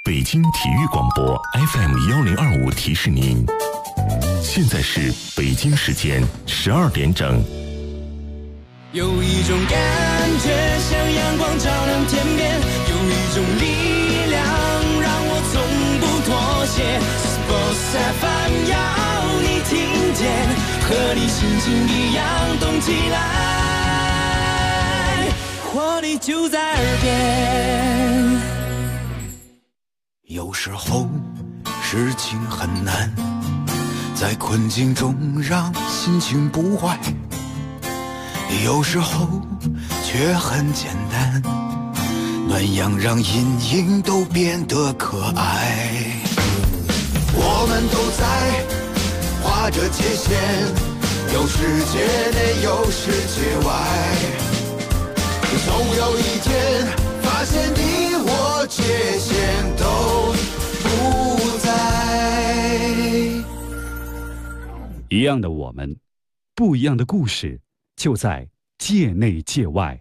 北京体育广播 FM1025提示您，现在是北京时间12点整。 有一种感觉像阳光照亮天边，有一种力量让我从不妥协。Sports FM 要你听见，和你心情一样动起来，活力就在耳边。 有时候事情很难，在困境中让心情不坏，有时候却很简单，暖阳让阴影都变得可爱。我们都在画着界限，有世界内有世界外，总有一天发现你我界限都不在。 一样的我们，不一样的故事，就在界内界外。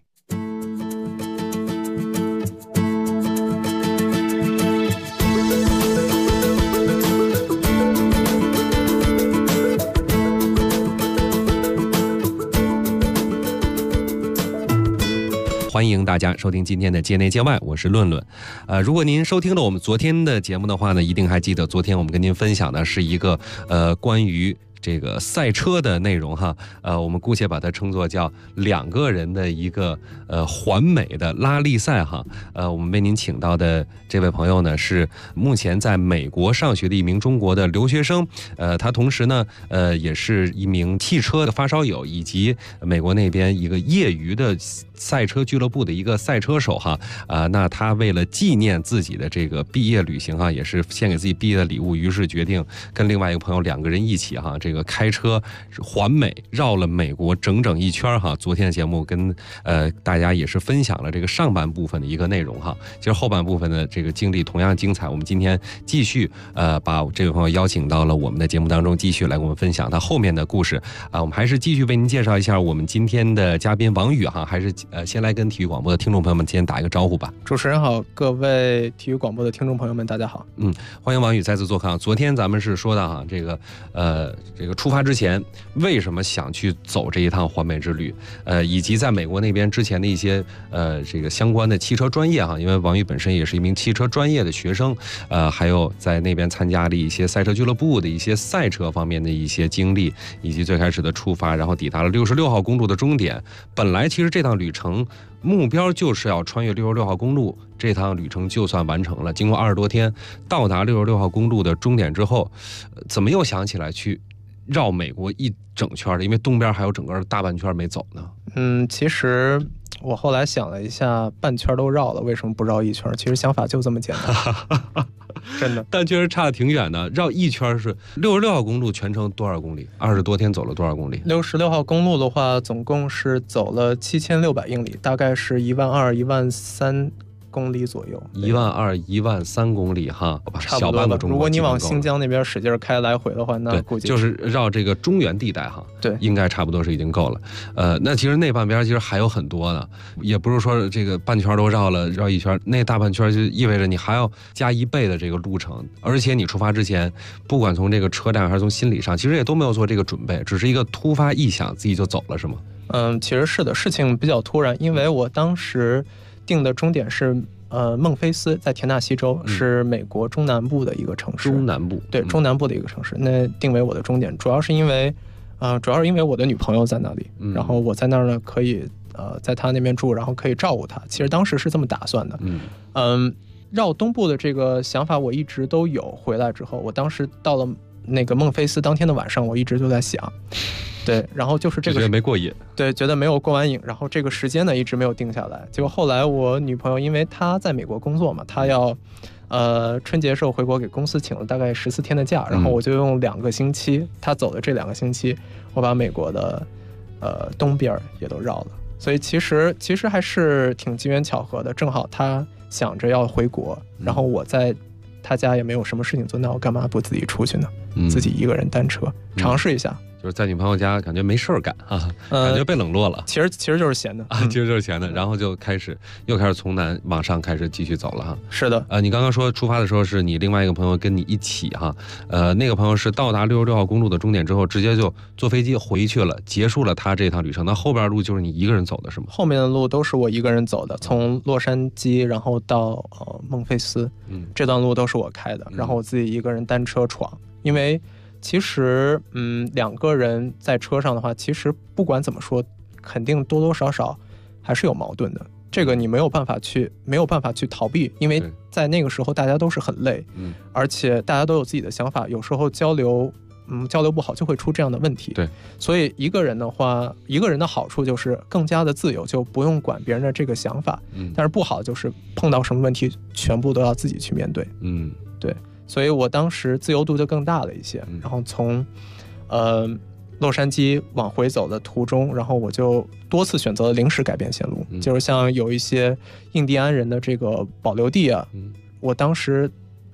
欢迎大家收听今天的界内界外，我是论论。如果您收听了我们昨天的节目的话呢，一定还记得昨天我们跟您分享的是一个关于这个赛车的内容哈，我们姑且把它称作叫两个人的一个环美的拉力赛哈。我们为您请到的这位朋友呢，是目前在美国上学的一名中国的留学生，他同时呢也是一名汽车的发烧友，以及美国那边一个业余的赛车俱乐部的一个赛车手哈。那他为了纪念自己的这个毕业旅行哈，也是献给自己毕业的礼物，于是决定跟另外一个朋友两个人一起哈，这个开车环美绕了美国整整一圈哈。昨天的节目跟大家也是分享了这个上半部分的一个内容哈。其实后半部分的这个经历同样精彩，我们今天继续把这位朋友邀请到了我们的节目当中，继续来给我们分享他后面的故事我们还是继续为您介绍一下我们今天的嘉宾王宇哈，还是先来跟体育广播的听众朋友们先打一个招呼吧。 主持人好，各位体育广播的听众朋友们大家好。 欢迎王宇再次做客。昨天咱们是说到哈，这个出发之前为什么想去走这一趟环美之旅，以及在美国那边之前的一些这个相关的汽车专业哈，因为王宇本身也是一名汽车专业的学生，还有在那边参加了一些赛车俱乐部的一些赛车方面的一些经历，以及最开始的出发，然后抵达了66号公路的终点。本来其实这趟旅程目标就是要穿越66号公路，这趟旅程就算完成了。经过20多天到达66号公路的终点之后，怎么又想起来去绕美国一整圈的？因为东边还有整个大半圈没走呢。 其实我后来想了一下，半圈都绕了，为什么不绕一圈？其实想法就这么简单。真的， 但确实差得挺远的。绕一圈是66号公路全程多少公里？20多天走了多少公里 ？66号公路的话，总共是走了7600英里，大概是12000、13000公里左右 ，12000、13000公里哈，小半个中国。 如果你往新疆那边使劲开来回的话，那估计就是绕这个中原地带哈， 对， 应该差不多是已经够了。那其实那半边其实还有很多呢，也不是说这个半圈都绕了，绕一圈，那大半圈就意味着你还要加1倍的这个路程，而且你出发之前，不管从这个车站还是从心理上，其实也都没有做这个准备，只是一个突发异想，自己就走了，是吗？ 其实是的，事情比较突然，因为我当时定的终点是孟菲斯，在田纳西州，是美国中南部的一个城市。 中南部， 对，中南部的一个城市。那定为我的终点，主要是因为我的女朋友在那里，然后我在那儿呢可以在她那边住，然后可以照顾她。其实当时是这么打算的。绕东部的这个想法我一直都有。回来之后，我当时到了那个孟菲斯当天的晚上，我一直就在想。对，然后就是这个觉得没过瘾， 对，觉得没有过完瘾，然后这个时间呢一直没有定下来。结果后来我女朋友，因为她在美国工作嘛，她要春节时候回国给公司请了大概14天的假，然后我就用2个星期，她走的这2个星期，我把美国的东边也都绕了。所以其实还是挺机缘巧合的，正好她想着要回国，然后我在她家也没有什么事情做，那我干嘛不自己出去呢？自己一个人单车尝试一下。 就是在女朋友家感觉没事儿干啊，感觉被冷落了。 其实就是闲的啊，其实就是闲的，然后就又开始从南往上开始继续走了哈。 是的， 你刚刚说出发的时候是你另外一个朋友跟你一起哈，那个朋友是到达66号公路的终点之后，直接就坐飞机回去了，结束了他这趟旅程。那后边路就是你一个人走的是吗？ 后面的路都是我一个人走的，从洛杉矶然后到孟菲斯，这段路都是我开的，然后我自己一个人单车闯，因为其实两个人在车上的话，其实不管怎么说，肯定多多少少还是有矛盾的。这个你没有办法去逃避，因为在那个时候大家都是很累，而且大家都有自己的想法，有时候交流不好就会出这样的问题。 对， 所以一个人的话，一个人的好处就是更加的自由，就不用管别人的这个想法。但是不好就是碰到什么问题，全部都要自己去面对。对，所以我当时自由度就更大了一些。然后从洛杉矶往回走的途中，然后我就多次选择了临时改变线路，就是像有一些印第安人的这个保留地啊，我当时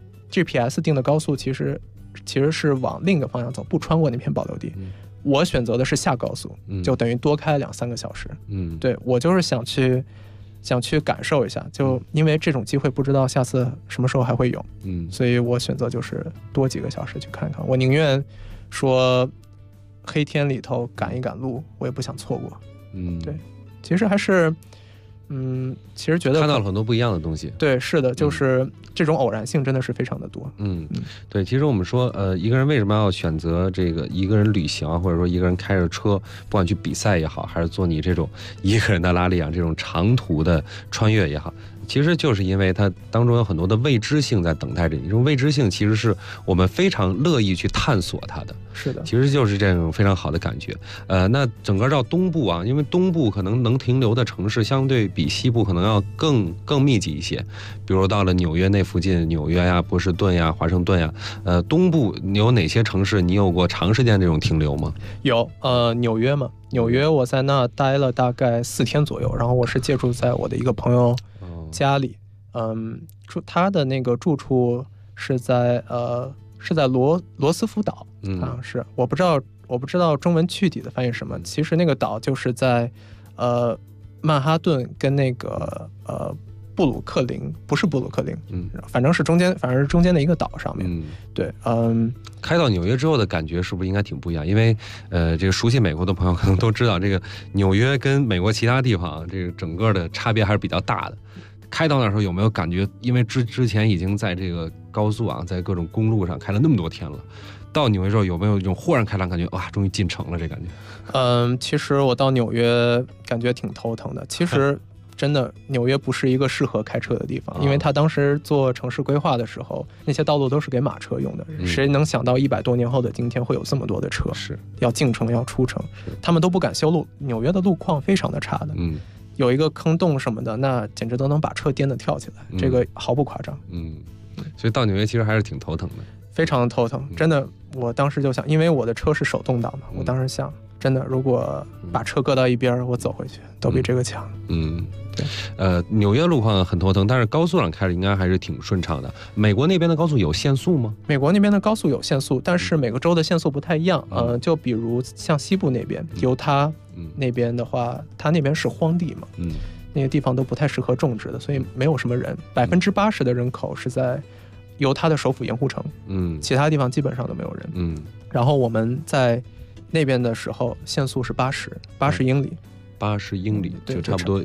GPS 定的高速其实是往另一个方向走，不穿过那片保留地。我选择的是下高速，就等于多开2-3个小时。对，我就是想去感受一下，就因为这种机会不知道下次什么时候还会有，所以我选择就是多几个小时去看看。我宁愿说黑天里头赶一赶路，我也不想错过。对，其实还是其实觉得看到了很多不一样的东西。 对，是的，就是这种偶然性真的是非常的多。 对，其实我们说一个人为什么要选择这个一个人旅行啊，或者说一个人开着车，不管去比赛也好，还是做你这种一个人的拉力啊，这种长途的穿越也好，其实就是因为它当中有很多的未知性在等待着你。这种未知性其实是我们非常乐意去探索它的。 是的， 其实就是这种非常好的感觉。那整个到东部啊，因为东部可能能停留的城市相对比西部可能要更密集一些，比如到了纽约那附近，纽约呀、波士顿呀、华盛顿呀，东部你有哪些城市你有过长时间这种停留吗？ 有，纽约嘛，纽约我在那待了大概4天左右，然后我是借住在我的一个朋友家里，他的那个住处是在罗斯福岛，是我不知道中文具体的翻译什么。其实那个岛就是在曼哈顿跟那个布鲁克林，不是布鲁克林，反正是中间的一个岛上面。对， 开到纽约之后的感觉是不是应该挺不一样？因为这个熟悉美国的朋友可能都知道，这个纽约跟美国其他地方这个整个的差别还是比较大的。开到那时候有没有感觉？因为之前已经在这个高速啊，在各种公路上开了那么多天了，到纽约之后有没有一种豁然开朗感觉？哇，终于进城了这感觉？ 其实我到纽约感觉挺头疼的。其实真的纽约不是一个适合开车的地方，因为他当时做城市规划的时候，那些道路都是给马车用的。谁能想到100多年后的今天会有这么多的车是要进城要出城，他们都不敢修路。纽约的路况非常的差的。有一个坑洞什么的，那简直都能把车颠得跳起来，这个毫不夸张。 所以到纽约其实还是挺头疼的， 非常的头疼。真的，我当时就想，因为我的车是手动挡嘛，我当时想，真的，如果把车搁到一边，我走回去都比这个强。 对，纽约路况很头疼，但是高速上开着应该还是挺顺畅的。美国那边的高速有限速吗？美国那边的高速有限速，但是每个州的限速不太一样。就比如像西部那边，犹他那边的话，它那边是荒地嘛，那个地方都不太适合种植的，所以没有什么人。80%的人口是在犹他的首府盐湖城，其他地方基本上都没有人。然后我们在那边的时候，限速是80英里。 80英里就差不多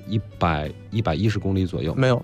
110公里左右， 没有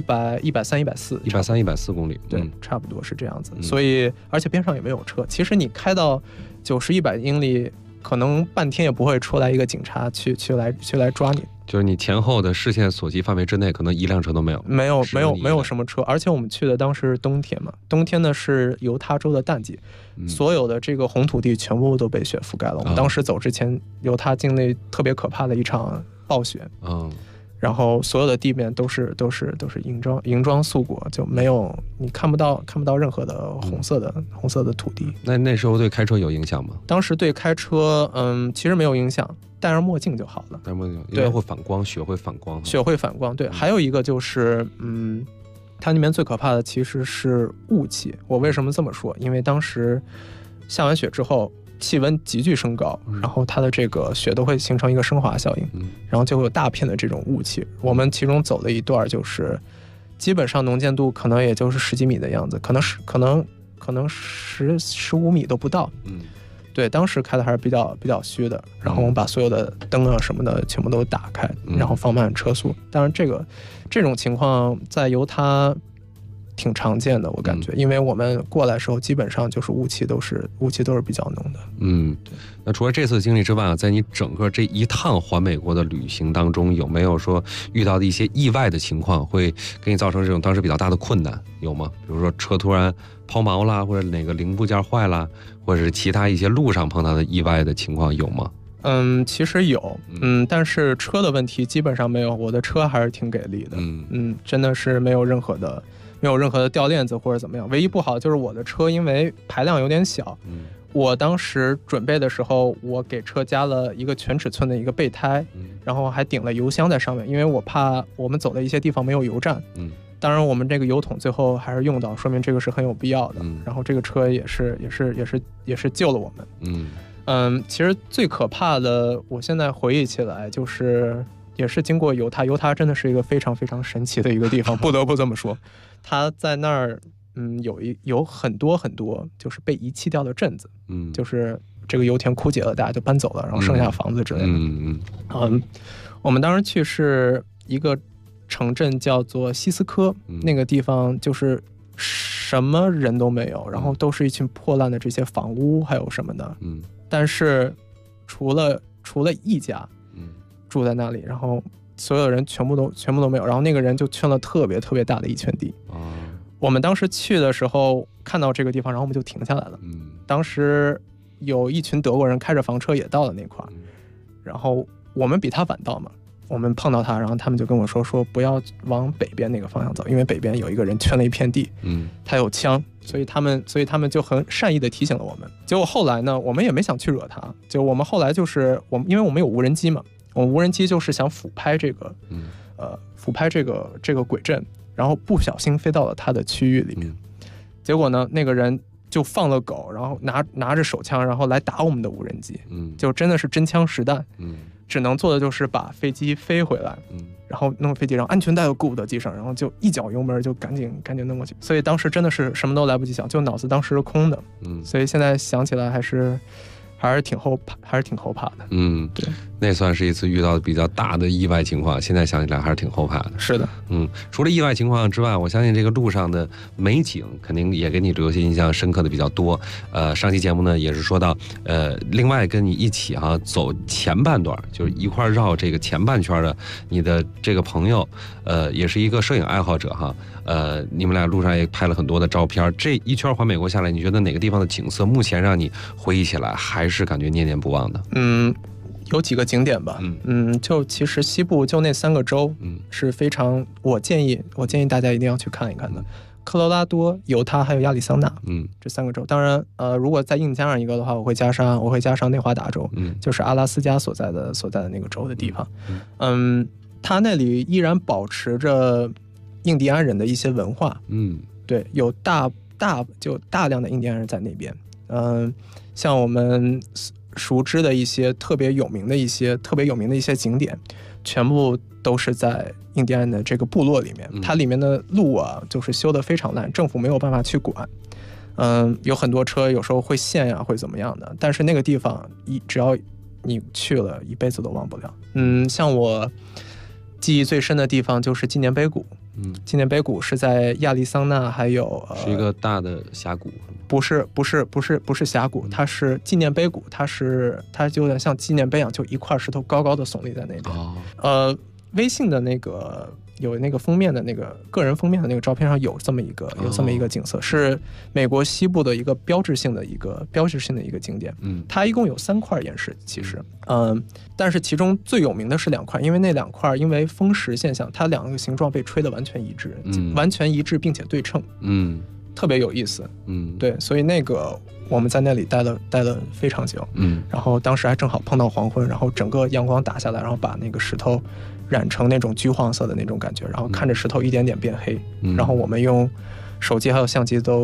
130、140 公里， 对，差不多是这样子。所以而且边上也没有车，其实你开到90、100英里，可能半天也不会出来一个警察去来抓你。 就是你前后的视线所及范围之内，可能一辆车都没有， 没有什么车。而且我们去的当时是冬天嘛，冬天呢是犹他州的淡季，所有的这个红土地全部都被雪覆盖了。我们当时走之前，犹他境内特别可怕的一场暴雪，然后所有的地面都是银装素裹，就没有你看不到任何的红色的土地。 那时候对开车有影响吗？ 当时对开车其实没有影响，戴上墨镜就好了。 戴墨镜因为会反光，雪会反光。对，还有一个就是它那边最可怕的其实是雾气。我为什么这么说？因为当时下完雪之后， 气温急剧升高，然后它的这个雪都会形成一个升华效应，然后就会有大片的这种雾气。我们其中走了一段，就是基本上能见度可能也就是10几米的样子，可能15米都不到。对，当时开的还是比较虚的，然后我们把所有的灯啊什么的全部都打开，然后放慢车速。当然这种情况在犹他挺常见的，我感觉，因为我们过来的时候基本上就是雾气都是比较浓的。 那除了这次经历之外，在你整个这一趟环美国的旅行当中，有没有说遇到的一些意外的情况，会给你造成这种当时比较大的困难，有吗？比如说车突然抛锚啦，或者哪个零部件坏啦，或者是其他一些路上碰到的意外的情况有吗？ 其实有，但是车的问题基本上没有，我的车还是挺给力的，真的是没有任何的掉链子或者怎么样。唯一不好就是我的车因为排量有点小，我当时准备的时候，我给车加了一个全尺寸的一个备胎，然后还顶了油箱在上面，因为我怕我们走的一些地方没有油站。当然我们这个油桶最后还是用到，说明这个是很有必要的。然后这个车也是救了我们。其实最可怕的，我现在回忆起来就是也是经过犹他真的是一个非常非常神奇的一个地方，不得不这么说。它在那儿有很多就是被遗弃掉的镇子，就是这个油田枯竭了，大家就搬走了，然后剩下房子之类的。我们当时去是一个城镇叫做西斯科，那个地方就是什么人都没有，然后都是一群破烂的这些房屋还有什么的。但是除了一家住在那里，然后所有的人全部都没有，然后那个人就圈了特别特别大的一圈地。我们当时去的时候看到这个地方，然后我们就停下来了。当时有一群德国人开着房车也到了那块儿，然后我们比他晚到嘛，我们碰到他，然后他们就跟我说不要往北边那个方向走，因为北边有一个人圈了一片地，他有枪，所以他们就很善意的提醒了我们。结果后来呢，我们也没想去惹他，就我们后来就是因为我们有无人机嘛，我们无人机就是想俯拍这个轨阵，然后不小心飞到了他的区域里面。结果呢，那个人就放了狗，然后拿着手枪，然后来打我们的无人机，就真的是真枪实弹。只能做的就是把飞机飞回来，然后弄飞机，然后安全带又顾不得系上，然后就一脚油门就赶紧弄过去。所以当时真的是什么都来不及想，就脑子当时是空的。所以现在想起来还是挺后怕的。对， 那算是一次遇到的比较大的意外情况，现在想起来还是挺后怕的。 是的。 除了意外情况之外，我相信这个路上的美景肯定也给你留下印象深刻的比较多。上期节目呢也是说到，另外跟你一起走前半段，就是一块绕这个前半圈的你的这个朋友，也是一个摄影爱好者你们俩路上也拍了很多的照片。这一圈环美国下来，你觉得哪个地方的景色目前让你回忆起来还是感觉念念不忘的？ 有几个景点吧。就其实西部就那3个州是非常，我建议大家一定要去看一看的。科罗拉多、犹他还有亚利桑那，这3个州。当然，如果再硬加上一个的话，我会加上内华达州，就是阿拉斯加所在的那个州的地方。它那里依然保持着印第安人的一些文化。对，有大量的印第安人在那边。像我们熟知的一些特别有名的一些景点，全部都是在印第安的这个部落里面。它里面的路啊，就是修得非常烂，政府没有办法去管。有很多车有时候会陷呀，会怎么样的。但是那个地方只要你去了，一辈子都忘不了。像我记忆最深的地方就是纪念碑谷。纪念碑谷是在亚利桑那，还有是一个大的峡谷。 不是峡谷，它是纪念碑谷，它就有点像纪念碑一样，就一块石头高高的耸立在那边。微信的那个有那个封面的那个个人封面的那个照片上有这么一个景色，是美国西部的一个标志性的一个景点。它一共有3块岩石，其实但是其中最有名的是2块，因为那2块因为风蚀现象，它2个形状被吹得完全一致，并且对称。特别有意思。对，所以那个我们在那里待了非常久。然后当时还正好碰到黄昏，然后整个阳光打下来，然后把那个石头染成那种橘黄色的那种感觉，然后看着石头一点点变黑。然后我们用手机还有相机都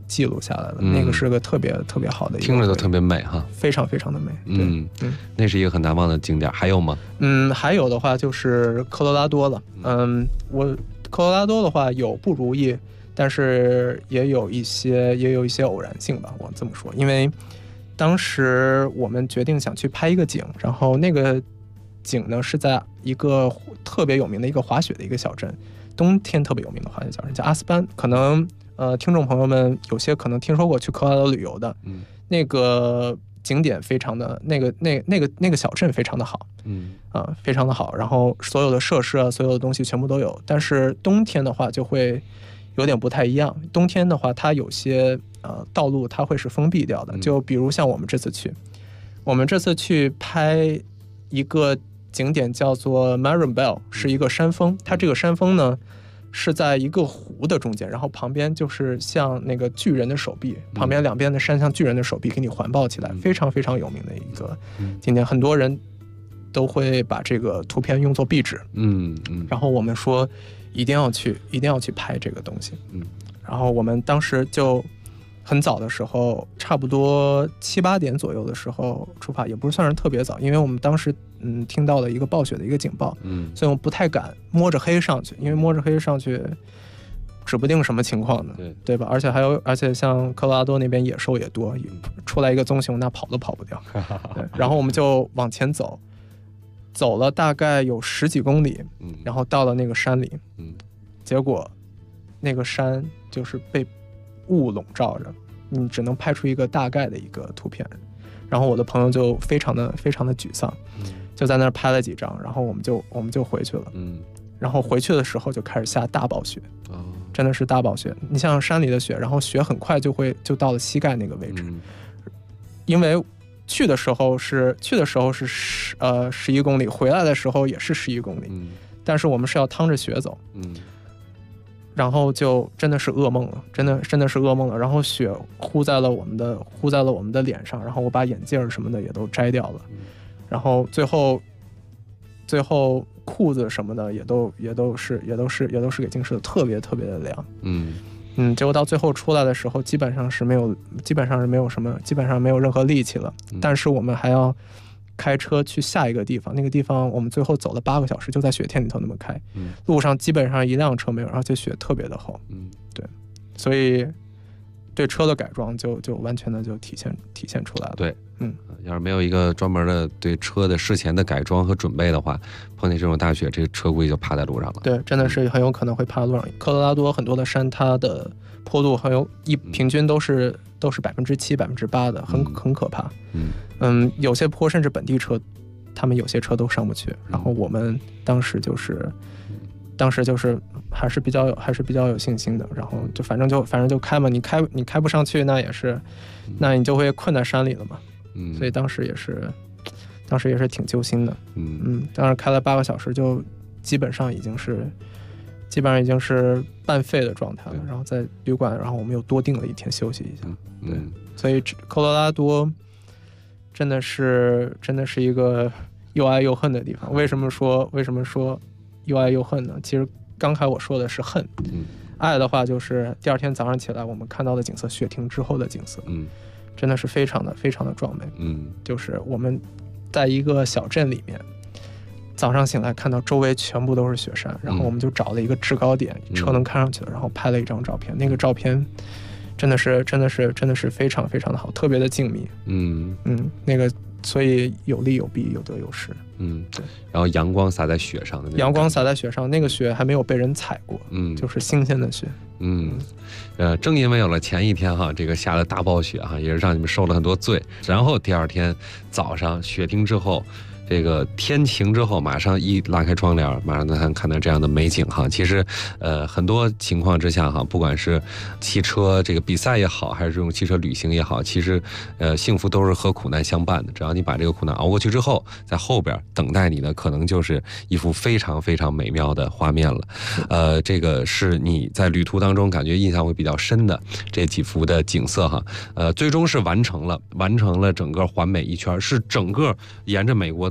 记录下来了。那个是个特别特别好的一个， 听着都特别美哈， 非常非常的美。 那是一个很难忘的景点。还有吗？ 还有的话就是科罗拉多了。我科罗拉多的话有不如意，但是也有一些偶然性吧，我这么说。因为当时我们决定想去拍一个景，然后那个景呢是在一个特别有名的一个滑雪的一个小镇，冬天特别有名的滑雪小镇叫阿斯班。可能听众朋友们有些可能听说过去科罗拉多旅游的，那个景点非常的那个小镇非常的好，非常的好。然后所有的设施啊，所有的东西全部都有。但是冬天的话就会有点不太一样。冬天的话，它有些道路它会是封闭掉的。就比如像我们这次去拍一个景点叫做 Marienbell， 是一个山峰。它这个山峰呢是在一个湖的中间，然后旁边就是像那个巨人的手臂，旁边两边的山像巨人的手臂给你环抱起来，非常非常有名的一个景点。很多人都会把这个图片用作壁纸。然后我们说一定要去拍这个东西。然后我们当时就很早的时候，差不多7、8点左右的时候出发，也不是算是特别早，因为我们当时听到了一个暴雪的一个警报，所以我们不太敢摸着黑上去，因为摸着黑上去指不定什么情况呢，对吧？而且像科罗拉多那边野兽也多，出来一个棕熊那跑都跑不掉。对，然后我们就往前走了大概有10几公里，然后到了那个山里，结果那个山就是被雾笼罩着，你只能拍出一个大概的一个图片。然后我的朋友就非常的沮丧，就在那儿拍了几张，然后我们就回去了。然后回去的时候就开始下大暴雪，真的是大暴雪。你像山里的雪，然后雪很快就到了膝盖那个位置，因为去的时候是11公里，回来的时候也是11公里，但是我们是要趟着雪走。然后就真的是噩梦了，真的是噩梦了。然后雪糊在了我们的脸上，然后我把眼镜什么的也都摘掉了，然后最后裤子什么的也都是给浸湿的，特别特别的凉。结果到最后出来的时候，基本上没有任何力气了。但是我们还要开车去下一个地方，那个地方我们最后走了8个小时，就在雪天里头那么开，路上基本上一辆车没有，而且雪特别的厚。对，所以对车的改装就完全的就体现出来了。 对，要是没有一个专门的对车的事前的改装和准备的话，碰见这种大雪，这个车估计就趴在路上了。 对，真的是很有可能会趴在路上。科罗拉多很多的山，它的坡度平均都是7%、8%的，很可怕。有些坡甚至本地车，他们有些车都上不去。然后我们当时就是还是比较有信心的。然后就反正就开嘛，你开不上去，那你就会困在山里了嘛。所以当时也是挺揪心的。当时开了8个小时，就基本上已经是半废的状态了。然后在旅馆，然后我们又多订了1天休息一下。对，所以科罗拉多真的是一个又爱又恨的地方。为什么说又爱又恨呢？其实刚才我说的是恨，爱的话就是第2天早上起来我们看到的景色，雪停之后的景色，真的是非常的非常的壮美。就是我们在一个小镇里面，早上醒来看到周围全部都是雪山，然后我们就找了一个制高点，车能看上去了，然后拍了一张照片。那个照片真的是非常非常的好，特别的静谧。那个所以有利有弊，有得有失。 对。然后阳光洒在雪上的， 阳光洒在雪上，那个雪还没有被人踩过，就是新鲜的雪。 正因为有了前一天哈，这个下了大暴雪哈，也是让你们受了很多罪。然后第2天早上雪停之后，这个天晴之后，马上一拉开窗帘，马上能看到这样的美景哈。其实，很多情况之下哈，不管是汽车这个比赛也好，还是这种汽车旅行也好，其实，幸福都是和苦难相伴的。只要你把这个苦难熬过去之后，在后边等待你的可能就是一幅非常非常美妙的画面了。这个是你在旅途当中感觉印象会比较深的这几幅的景色哈。最终是完成了整个环美一圈，是整个沿着美国的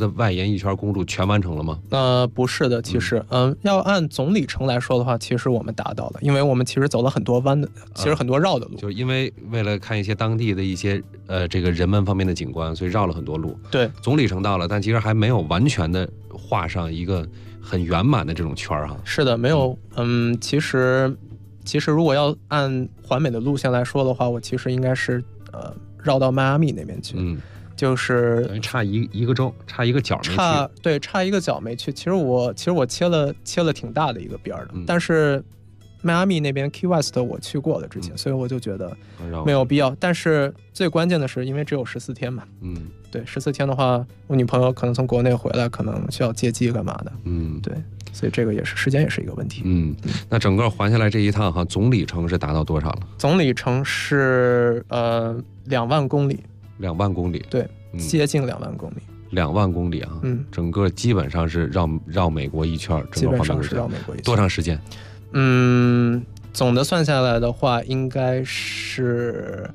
的外沿一圈公路全完成了吗？ 不是的，其实，要按总里程来说的话，其实我们达到了，因为我们其实走了很多弯的，其实很多绕的路， 就是因为为了看一些当地的一些这个人文方面的景观，所以绕了很多路。 对， 总里程到了，但其实还没有完全的画上一个很圆满的这种圈哈。 是的，没有，其实如果要按环美的路线来说的话，我其实应该是绕到迈阿密那边去。就是差一个州，差一个角没去。 差一个角没去。其实我切了挺大的一个边的，但是迈阿密那边 Key West 我去过了之前，所以我就觉得没有必要。但是最关键的是，因为只有14天嘛，对，14天的话，我女朋友可能从国内回来，可能需要接机干嘛的，对，所以这个时间也是一个问题。 那整个环下来这一趟哈，总里程是达到多少了？ 总里程是2万公里。 2万公里， 对，接近2万公里。 2万公里啊，整个基本上是绕美国一圈， 基本上是绕美国一圈。 多长时间？ 总的算下来的话，应该是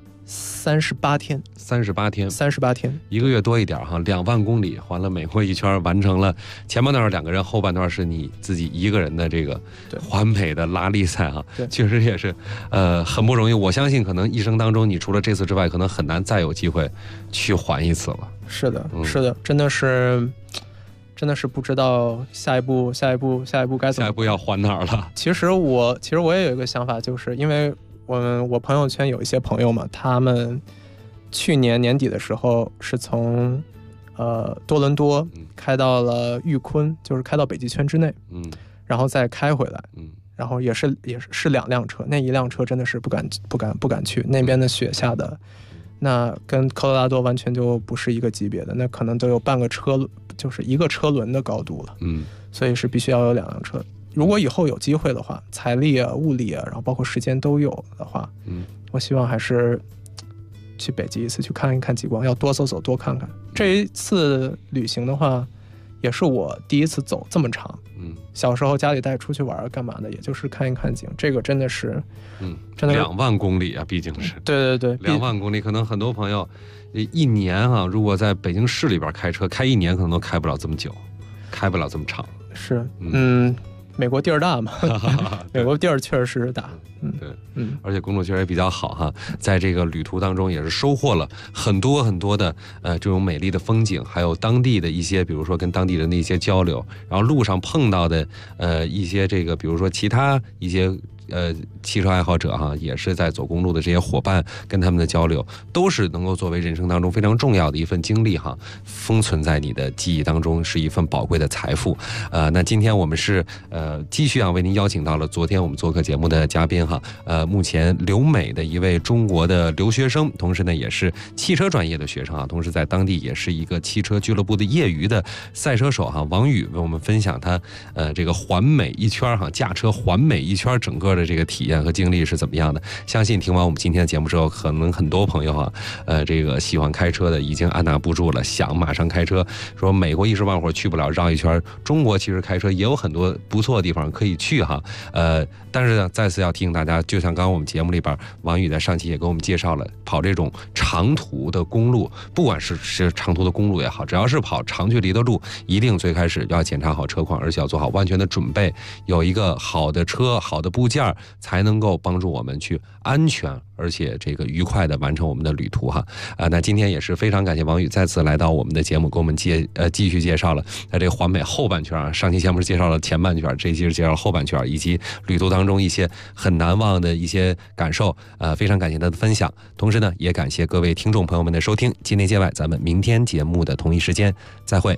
38天。38天 ，1个月多一点哈，2万公里环了美国一圈，完成了前半段2个人，后半段是你自己一个人的这个环美的拉力赛哈，确实也是很不容易。我相信可能一生当中，你除了这次之外，可能很难再有机会去环一次了。 是的，真的是不知道下一步该怎么。 下一步要环哪儿了？ 其实我也有一个想法，就是因为我朋友圈有一些朋友嘛，他们去年年底的时候是从多伦多开到了玉昆，就是开到北极圈之内，然后再开回来，然后也是2辆车，那一辆车真的是不敢去，那边的雪下的那跟科罗拉多完全就不是一个级别的，那可能都有半个车轮，就是一个车轮的高度了，所以是必须要有2辆车。如果以后有机会的话，财力啊、物力啊，然后包括时间都有的话，我希望还是去北极一次，去看一看极光，要多走走，多看看。这一次旅行的话，也是我第一次走这么长。小时候家里带出去玩干嘛的，也就是看一看景。这个真的是，真的 2万公里啊，毕竟是。 对 ，2万公里，可能很多朋友一年啊，如果在北京市里边开车，开1年可能都开不了这么久，开不了这么长。 是，美国地儿大嘛，美国地儿确实是大， 而且公路确实也比较好哈，在这个旅途当中也是收获了很多很多的这种美丽的风景，还有当地的一些，比如说跟当地人的一些交流，然后路上碰到的一些这个，比如说其他一些汽车爱好者哈，也是在走公路的这些伙伴跟他们的交流，都是能够作为人生当中非常重要的一份经历哈，封存在你的记忆当中，是一份宝贵的财富。那今天我们是继续为您邀请到了昨天我们做客节目的嘉宾哈，目前留美的一位中国的留学生，同时呢也是汽车专业的学生啊，同时在当地也是一个汽车俱乐部的业余的赛车手哈，王宇为我们分享他这个环美一圈哈，驾车环美一圈整个的这个体验和经历是怎么样的。相信听完我们今天的节目之后，可能很多朋友啊这个喜欢开车的已经按捺不住了，想马上开车，说美国一时半会儿去不了，绕一圈，中国其实开车也有很多不错的地方可以去哈。但是呢再次要提醒大家，就像刚刚我们节目里边王宇在上期也给我们介绍了，跑这种长途的公路，不管是长途的公路也好，只要是跑长距离的路，一定最开始要检查好车况，而且要做好万全的准备，有一个好的车好的部件，才能够帮助我们去安全而且这个愉快的完成我们的旅途哈。那今天也是非常感谢王宇再次来到我们的节目，给我们继续介绍了这个环美后半圈啊。上期节目是介绍了前半圈，这期是介绍后半圈，以及旅途当中一些很难忘的一些感受。非常感谢他的分享，同时呢也感谢各位听众朋友们的收听。今天见外，咱们明天节目的同一时间再会。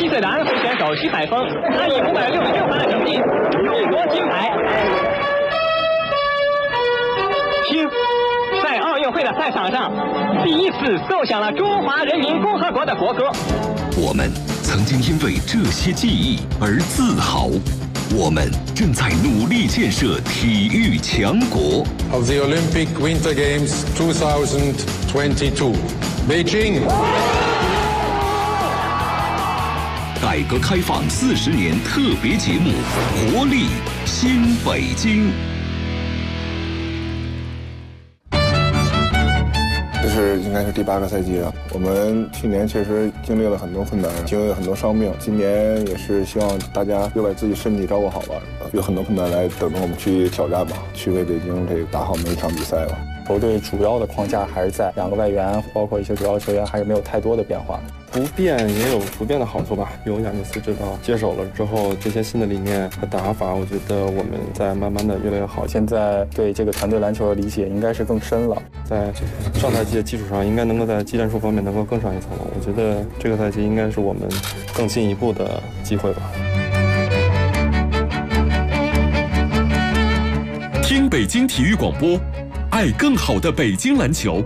17岁的安徽选手徐采枫，他以566分的成绩勇夺金牌。在奥运会的赛场上，第一次奏响了中华人民共和国的国歌。 我们曾经因为这些记忆而自豪，我们正在努力建设体育强国。 Of the Olympic Winter Games 2022, Beijing。 改革开放40年特别节目《活力新北京》。 这是应该是第8个赛季了。我们去年确实经历了很多困难，经历了很多伤病。今年也是希望大家又把自己身体照顾好吧，有很多困难来等着我们去挑战吧，去为北京这个打好每一场比赛吧。 球队主要的框架还是在2个外援，包括一些主要球员，还是没有太多的变化。 不变也有不变的好处吧。有亚尼斯指导接手了之后，这些新的理念和打法，我觉得我们在慢慢的越来越好。 现在对这个团队篮球的理解应该是更深了， 在上赛季的基础上，应该能够在技战术方面能够更上一层楼。我觉得这个赛季应该是我们更进一步的机会吧。 听北京体育广播，爱更好的北京篮球。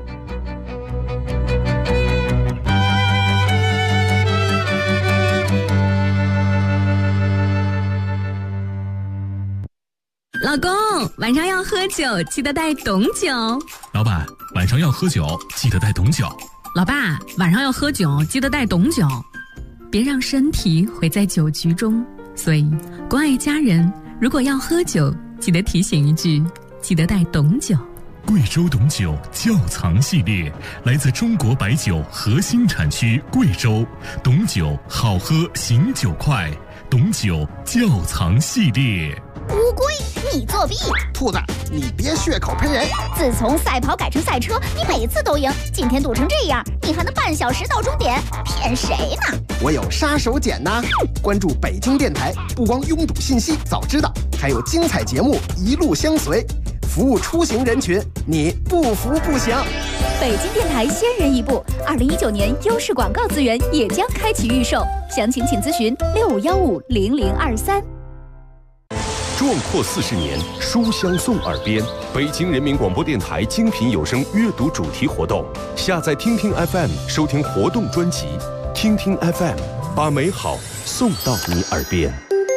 老公，晚上要喝酒，记得带董酒。 老板，晚上要喝酒，记得带董酒。 老爸，晚上要喝酒，记得带董酒。别让身体毁在酒局中。所以，关爱家人，如果要喝酒，记得提醒一句，记得带董酒。 贵州董酒窖藏系列来自中国白酒核心产区贵州，董酒好喝醒酒快，董酒窖藏系列。 乌龟，你作弊！ 兔子，你别血口喷人！ 自从赛跑改成赛车，你每次都赢，今天赌成这样，你还能半小时到终点，骗谁呢？ 我有杀手锏呐！关注北京电台，不光拥堵信息早知道，还有精彩节目一路相随，服务出行人群，你不服不行。 北京电台先人一步，2019年优势广告资源也将开启预售，详情请咨询65150023。 壮阔40年，书香送耳边。北京人民广播电台精品有声阅读主题活动，下载听听 FM 收听活动专辑，听听 FM 把美好送到你耳边。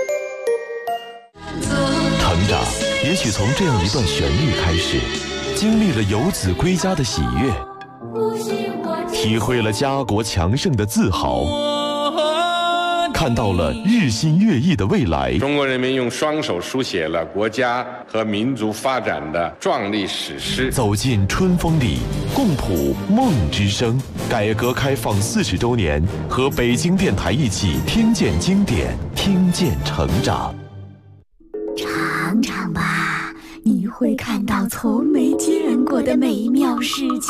成长也许从这样一段旋律开始，经历了游子归家的喜悦，体会了家国强盛的自豪，看到了日新月异的未来。 中国人民用双手书写了国家和民族发展的壮丽史诗。 走进春风里，共谱梦之声。改革开放40周年，和北京电台一起听见经典，听见成长。 尝尝吧，你会看到从没见过的美妙世界。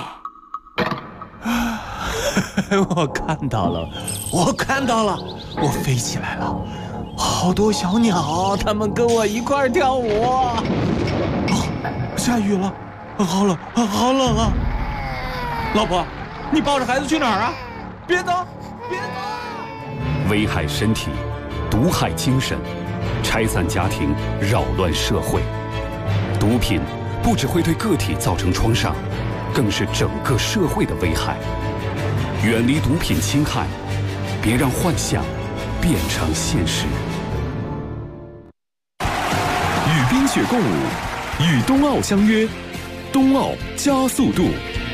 我看到了，我飞起来了，好多小鸟，它们跟我一块跳舞。下雨了，好冷啊！老婆，你抱着孩子去哪儿啊？别走！ 危害身体，毒害精神，拆散家庭，扰乱社会。毒品不只会对个体造成创伤，更是整个社会的危害。远离毒品侵害，别让幻想变成现实。 与冰雪共舞，与冬奥相约，冬奥加速度。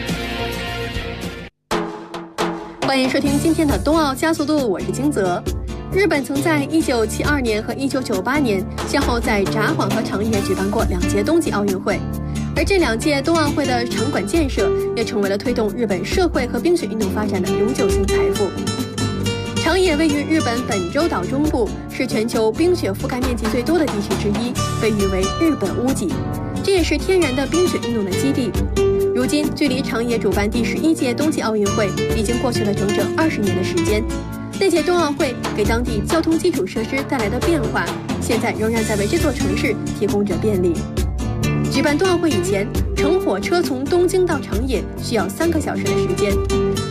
欢迎收听今天的冬奥加速度，我是金泽。日本曾在1972年和1998年先后在札幌和长野举办过2届冬季奥运会，而这2届冬奥会的场馆建设也成为了推动日本社会和冰雪运动发展的永久性财富。长野位于日本本州岛中部，是全球冰雪覆盖面积最多的地区之一，被誉为日本屋脊，这也是天然的冰雪运动的基地。如今距离长野主办第11届冬季奥运会已经过去了整整20年的时间，那届冬奥会给当地交通基础设施带来的变化，现在仍然在为这座城市提供着便利。举办冬奥会以前，乘火车从东京到长野需要3个小时的时间，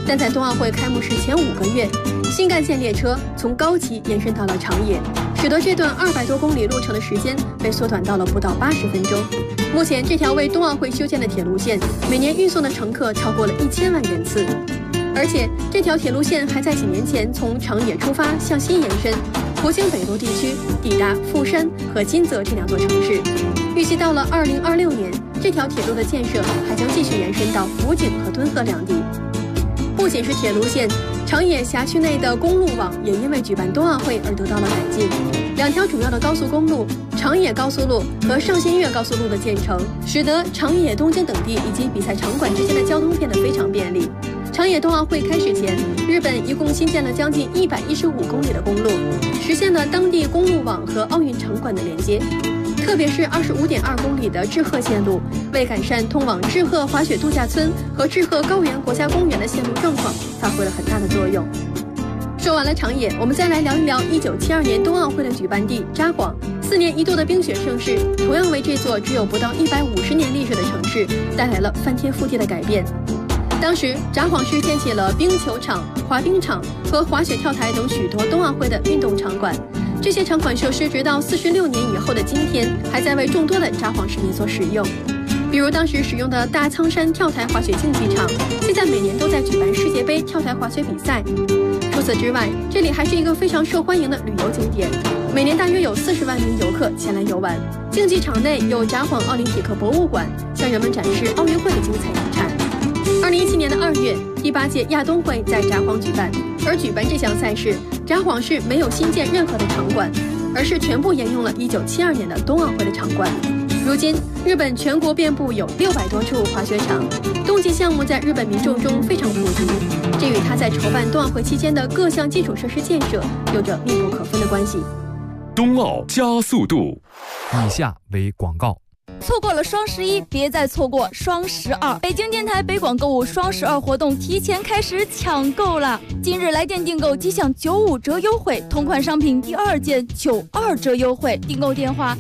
但在冬奥会开幕式前5个月，新干线列车从高崎延伸到了长野，使得这段200多公里路程的时间被缩短到了不到80分钟。目前，这条为冬奥会修建的铁路线，每年运送的乘客超过了1000万人次。而且，这条铁路线还在几年前从长野出发向西延伸，途经北陆地区，抵达富山和金泽这2座城市。预计到了2026年，这条铁路的建设还将继续延伸到福井和敦贺两地。不仅是铁路线，长野辖区内的公路网也因为举办冬奥会而得到了改进。2条主要的高速公路长野高速路和上仙岳高速路的建成，使得长野、东京等地以及比赛场馆之间的交通变得非常便利。长野冬奥会开始前，日本一共新建了将近115公里的公路，实现了当地公路网和奥运场馆的连接。特别是25.2公里的志贺线路，为改善通往志贺滑雪度假村和志贺高原国家公园的线路状况发挥了很大的作用。说完了长野，我们再来聊一聊1972年冬奥会的举办地札幌。4年一度的冰雪盛世，同样为这座只有不到150年历史的城市带来了翻天覆地的改变。当时，札幌市建起了冰球场、滑冰场和滑雪跳台等许多冬奥会的运动场馆。这些场馆设施直到46年以后的今天，还在为众多的札幌市民所使用。比如当时使用的大苍山跳台滑雪竞技场，现在每年都在举办世界杯跳台滑雪比赛。除此之外，这里还是一个非常受欢迎的旅游景点，每年大约有40万名游客前来游玩。竞技场内有札幌奥林匹克博物馆，向人们展示奥运会的精彩遗产。2017年的2月，第8届亚冬会在札幌举办，而举办这项赛事，札幌市没有新建任何的场馆，而是全部沿用了1972年的冬奥会的场馆。如今，日本全国遍布有600多处滑雪场，冬季项目在日本民众中非常普及，这与他在筹办冬奥会期间的各项基础设施建设有着密不可分的关系。 冬奥加速度， 以下为广告。 错过了双11，别再错过双12。北京电台北广购物双12活动提前开始抢购了，今日来电订购即享95折优惠，同款商品第2件92折优惠。订购电话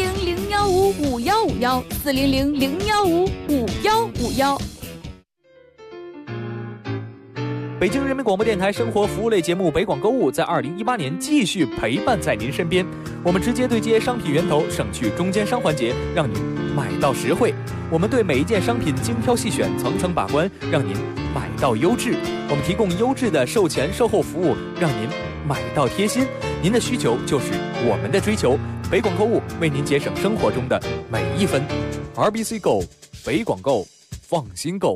400-015-5151，400-015-5151。 北京人民广播电台生活服务类节目北广购物在2018年继续陪伴在您身边，我们直接对接商品源头，省去中间商环节，让您买到实惠。我们对每一件商品精挑细选，层层把关，让您买到优质。我们提供优质的售前售后服务，让您买到贴心。您的需求就是我们的追求，北广购物为您节省生活中的每一分。RBC Go， 北广购，放心购。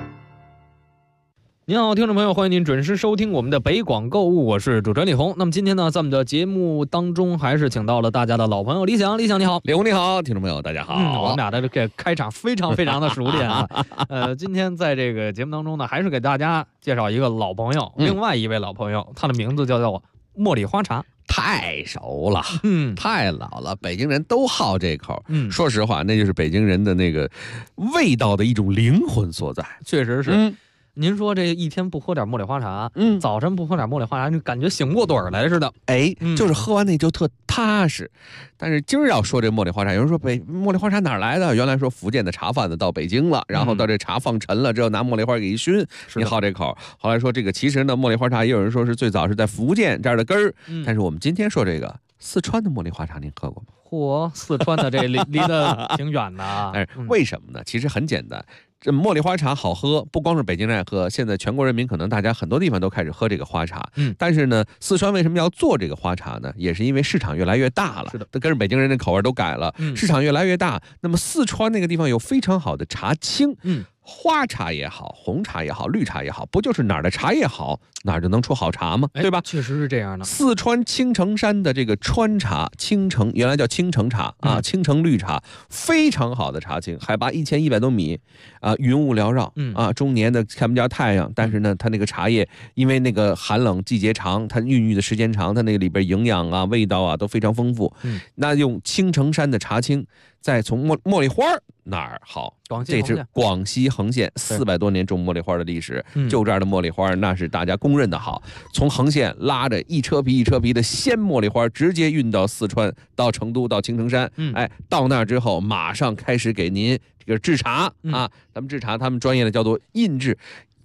您好，听众朋友，欢迎您准时收听我们的北广购物，我是主持人李红。那么今天呢，在我们的节目当中，还是请到了大家的老朋友李想。李想你好。 李红你好，听众朋友大家好。 我们俩的这个开场非常的熟练啊。今天在这个节目当中呢，还是给大家介绍一个老朋友，另外一位老朋友，他的名字叫做茉莉花茶。 太熟了，太老了，北京人都好这口。说实话，那就是北京人的那个味道的一种灵魂所在。 确实是。您说这一天不喝点茉莉花茶，早晨不喝点茉莉花茶，就感觉醒过盹儿来似的。 就是喝完那就特踏实。但是今儿要说这茉莉花茶，有人说茉莉花茶哪儿来的？原来说福建的茶贩子到北京了，然后到这茶放陈了之后，拿茉莉花给一熏，你好这口。后来说这个其实呢，茉莉花茶也有人说是最早是在福建这儿的根儿。但是我们今天说这个四川的茉莉花茶，您喝过吗？ 嚯，四川的这离得挺远的啊。 为什么呢？其实很简单。这茉莉花茶好喝，不光是北京人爱喝，现在全国人民可能大家很多地方都开始喝这个花茶。但是呢，四川为什么要做这个花茶呢？也是因为市场越来越大了，跟着北京人的口味都改了，市场越来越大。那么四川那个地方有非常好的茶青，花茶也好，红茶也好，绿茶也好，不就是哪儿的茶叶好，哪儿就能出好茶吗？对吧？ 确实是这样的。 四川青城山的这个川茶，青城原来叫青城茶啊，青城绿茶，非常好的茶青，海拔1100多米啊，云雾缭绕啊，终年的看不见太阳，但是呢，它那个茶叶因为那个寒冷季节长，它孕育的时间长，它那个里边营养啊、味道啊都非常丰富。那用青城山的茶青，再从茉莉花哪儿好？这是广西横县400多年种茉莉花的历史，就这儿的茉莉花那是大家公认的好。从横县拉着一车皮一车皮的鲜茉莉花，直接运到四川，到成都，到青城山。到那儿之后，马上开始给您这个制茶啊。咱们制茶，他们专业的叫做印制。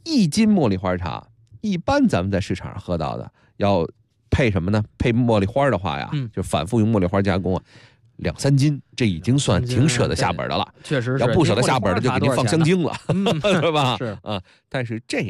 一斤茉莉花茶，一般咱们在市场上喝到的要配什么呢？配茉莉花的话呀，就反复用茉莉花加工啊，2、3斤，这已经算挺舍得下本的了。 确实是， 要不舍得下本的就给您放香精了，是吧？ 是啊，但是这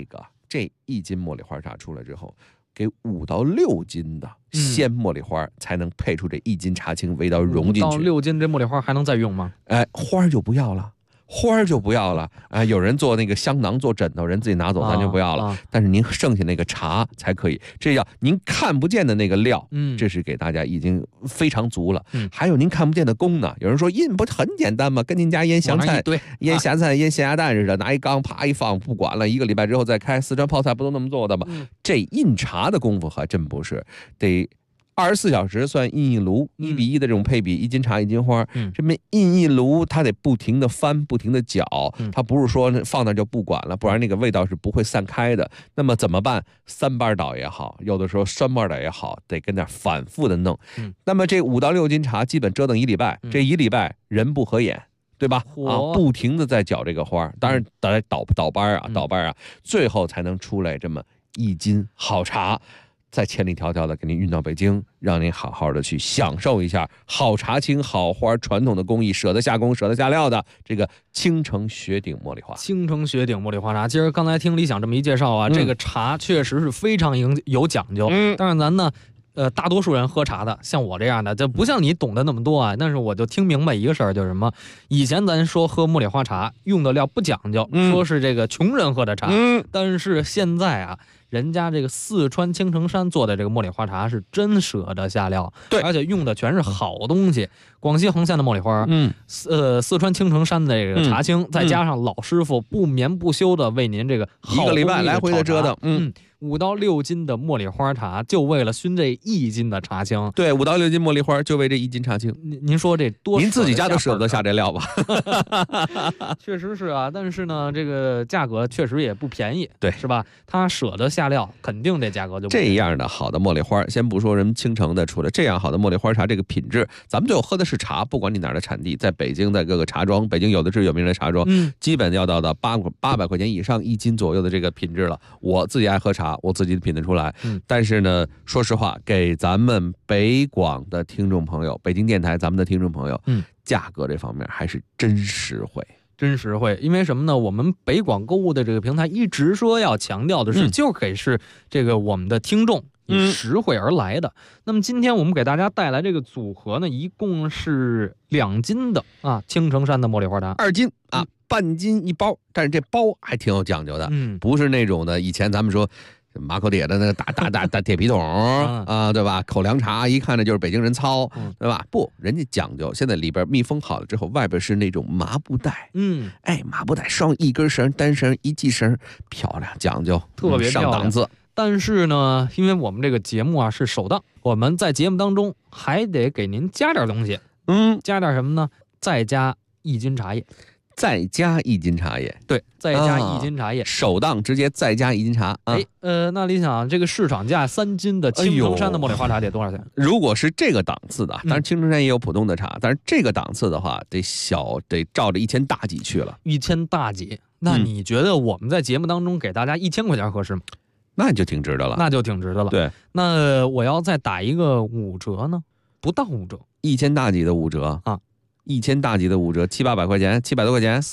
1斤茉莉花茶出来之后，给5到6斤的鲜茉莉花才能配出这1斤茶青，味道融进去。 5到6斤这茉莉花还能再用吗？ 哎，花就不要了。花就不要了啊！有人做那个香囊做枕头，人自己拿走，咱就不要了。但是您剩下那个茶才可以，这叫您看不见的那个料，这是给大家已经非常足了。还有您看不见的功呢。有人说印不很简单吗？跟您家腌香菜、腌咸菜、腌咸鸭蛋似的，拿一缸啪一放，不管了，1个礼拜之后再开。四川泡菜不都那么做的吗？这印茶的功夫还真不是，得24小时算印炉，1比1的这种配比，1斤茶1斤花。这么印炉，它得不停的翻，不停的搅，它不是说放那就不管了，不然那个味道是不会散开的。那么怎么办？3瓣倒也好，有的时候酸瓣倒也好，得跟那反复的弄。那么这5到6斤茶，基本折腾1礼拜，这1礼拜人不合眼。对吧？啊，不停的在搅这个花，当然得倒瓣啊，最后才能出来这么1斤好茶。再千里迢迢的给您运到北京，让您好好的去享受一下好茶青、好花传统的工艺，舍得下工、舍得下料的这个青城雪顶茉莉花。 青城雪顶茉莉花茶，其实刚才听李想这么一介绍啊，这个茶确实是非常有讲究。但是咱呢，大多数人喝茶的，像我这样的，就不像你懂得那么多啊。但是我就听明白一个事儿，就是什么？以前咱说喝茉莉花茶用的料不讲究，说是这个穷人喝的茶。但是现在啊，人家这个四川青城山做的这个茉莉花茶是真舍得下料，对，而且用的全是好东西。广西横县的茉莉花，四川青城山的这个茶青，再加上老师傅不眠不休的为您这个 1个礼拜来回的折腾 ，5到6斤的茉莉花茶，就为了熏这1斤的茶青。 对，5到6斤茉莉花就为这1斤茶青。 您说这多？ 您自己家都舍不得下这料吧？ 确实是啊，但是呢，这个价格确实也不便宜， 对， 是吧？他舍得下料，肯定这价格就不便宜。 这样的好的茉莉花，先不说人青城的出来，这样好的茉莉花茶，这个品质，咱们最后喝的是茶，不管你哪儿的产地，在北京，在各个茶庄，北京有的是有名的茶庄，基本要到800块钱以上1斤左右的这个品质了。我自己爱喝茶，我自己品得出来。但是呢，说实话，给咱们北广的听众朋友，北京电台咱们的听众朋友，价格这方面还是真实惠。 真实惠，因为什么呢？我们北广购物的这个平台一直说要强调的是，就给是这个我们的听众以实惠而来的。那么今天我们给大家带来这个组合呢，一共是2斤的青城山的茉莉花茶 ，2斤啊，半斤一包，但是这包还挺有讲究的，不是那种的以前咱们说马口铁的那个大铁皮桶啊，对吧？口粮茶一看着就是北京人糙，对吧？不，人家讲究，现在里边密封好了之后，外边是那种麻布袋，麻布袋双1根绳、单绳、1系绳，漂亮，讲究， 特别上档次。 但是呢，因为我们这个节目啊是首档，我们在节目当中还得给您加点东西，加点什么呢？再加1斤茶叶。 再加1斤茶叶， 对，再加1斤茶叶， 首档直接再加1斤茶。 那李想，这个市场价3斤的青城山的茉莉花茶得多少钱？ 如果是这个档次的，当然青城山也有普通的茶，但是这个档次的话，得照着1000大几去了。 1000大几，那你觉得我们在节目当中给大家1000块钱合适吗？ 那你就挺值得了， 对，那我要再打一个5折呢？不到5折 ，1000大几的5折啊。1000大几的5折，700-800块钱，700多块钱